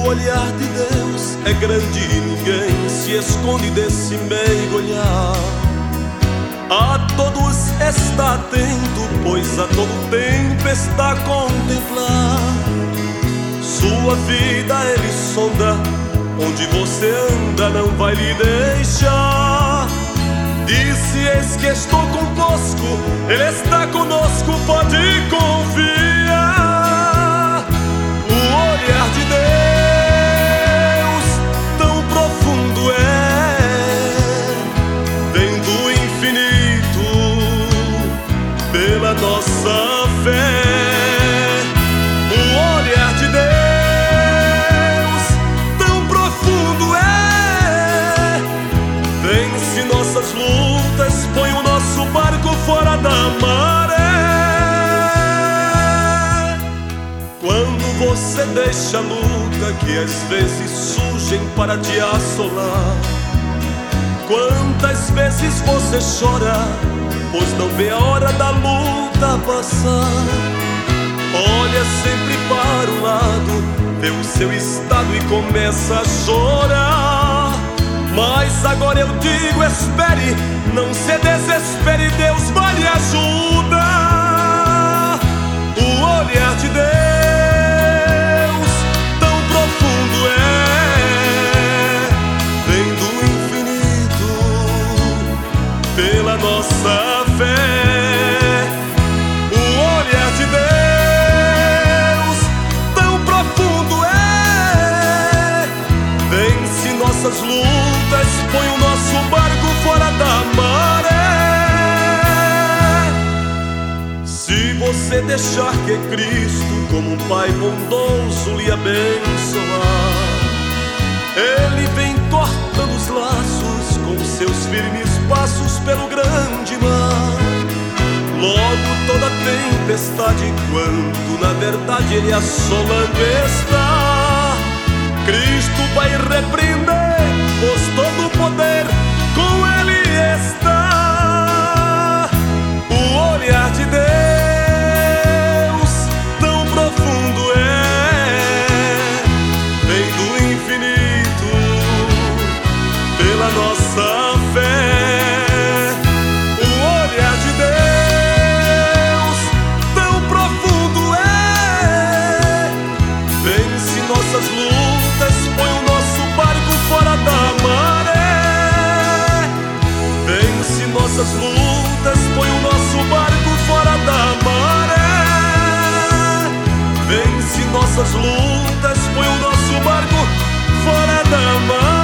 olhar de Deus é grande e ninguém se esconde desse meigo olhar. A todos está atento, pois a todo tempo está a contemplar. Sua vida ele sonda, onde você anda não vai lhe deixar. Disse: eis que estou convosco, ele está conosco, pode confiar. O olhar de Deus tão profundo vem do infinito pela nossa fé. O olhar de Deus tão profundo vence nossas lutas, põe o nosso barco fora da maré. Quando você deixa a luta que às vezes surgem para te assolar, quantas vezes você chora, pois não vê a hora da luta passar. Olha sempre para o lado, vê o seu estado e começa a chorar. Mas agora eu digo: espere, não se desespere, Deus vai lhe ajudar. O olhar de Deus tão profundo vem do infinito pela nossa fé. O olhar de Deus tão profundo vence nossas lutas, põe o nosso barco fora da maré. Se você deixar que Cristo, como um Pai bondoso, lhe abençoar, Ele vem cortando os laços com seus firmes passos pelo grande mar. Logo toda tempestade, quando na verdade Ele assolando está, Cristo vai repreender, pois todo o poder com Ele está. O olhar de Deus tão profundo vem do infinito pela nossa fé. O olhar de Deus tão profundo vence nossas lutas, põe o nosso barco fora da maré. Vence nossas lutas, põe o nosso barco fora da maré. Vence nossas lutas, põe o nosso barco fora da maré.